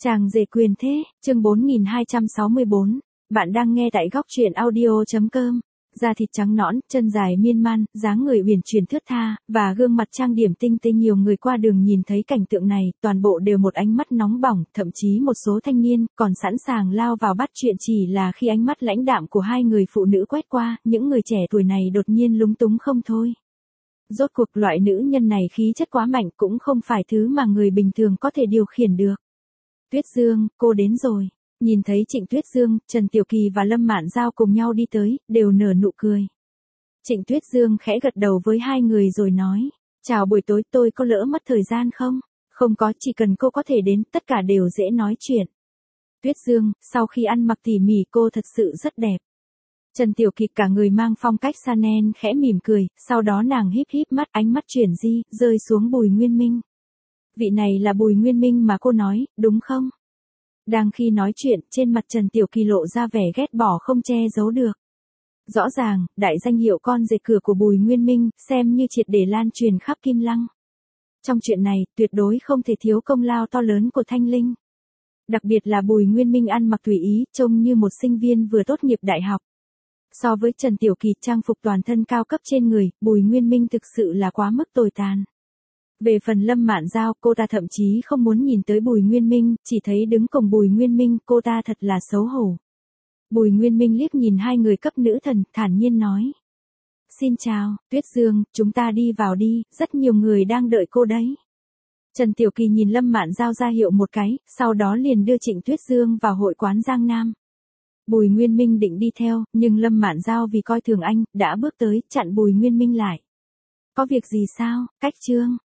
Chàng rể quyền thế, chương 4264, bạn đang nghe tại góc truyện audio.com. Da thịt trắng nõn, chân dài miên man, dáng người uyển chuyển thướt tha, và gương mặt trang điểm tinh tế, nhiều người qua đường nhìn thấy cảnh tượng này, toàn bộ đều một ánh mắt nóng bỏng, thậm chí một số thanh niên còn sẵn sàng lao vào bắt chuyện, chỉ là khi ánh mắt lãnh đạm của hai người phụ nữ quét qua, những người trẻ tuổi này đột nhiên lúng túng không thôi. Rốt cuộc loại nữ nhân này khí chất quá mạnh, cũng không phải thứ mà người bình thường có thể điều khiển được. Tuyết Dương, cô đến rồi. Nhìn thấy Trịnh Tuyết Dương, Trần Tiểu Kỳ và Lâm Mạn Giao cùng nhau đi tới, đều nở nụ cười. Trịnh Tuyết Dương khẽ gật đầu với hai người rồi nói, chào buổi tối, tôi có lỡ mất thời gian không? Không có, chỉ cần cô có thể đến, tất cả đều dễ nói chuyện. Tuyết Dương, sau khi ăn mặc tỉ mỉ cô thật sự rất đẹp. Trần Tiểu Kỳ cả người mang phong cách Chanel khẽ mỉm cười, sau đó nàng híp híp mắt, ánh mắt chuyển di, rơi xuống Bùi Nguyên Minh. Vị này là Bùi Nguyên Minh mà cô nói, đúng không? Đang khi nói chuyện, trên mặt Trần Tiểu Kỳ lộ ra vẻ ghét bỏ không che giấu được. Rõ ràng, đại danh hiệu con rể cửa của Bùi Nguyên Minh, xem như triệt để lan truyền khắp Kim Lăng. Trong chuyện này, tuyệt đối không thể thiếu công lao to lớn của Thanh Linh. Đặc biệt là Bùi Nguyên Minh ăn mặc tùy ý, trông như một sinh viên vừa tốt nghiệp đại học. So với Trần Tiểu Kỳ trang phục toàn thân cao cấp trên người, Bùi Nguyên Minh thực sự là quá mức tồi tàn. Về phần Lâm Mạn Giao, cô ta thậm chí không muốn nhìn tới Bùi Nguyên Minh, chỉ thấy đứng cùng Bùi Nguyên Minh, cô ta thật là xấu hổ. Bùi Nguyên Minh liếc nhìn hai người cấp nữ thần, thản nhiên nói. Xin chào, Tuyết Dương, chúng ta đi vào đi, rất nhiều người đang đợi cô đấy. Trần Tiểu Kỳ nhìn Lâm Mạn Giao ra hiệu một cái, sau đó liền đưa Trịnh Tuyết Dương vào hội quán Giang Nam. Bùi Nguyên Minh định đi theo, nhưng Lâm Mạn Giao vì coi thường anh, đã bước tới, chặn Bùi Nguyên Minh lại. Có việc gì sao, Cách Trương?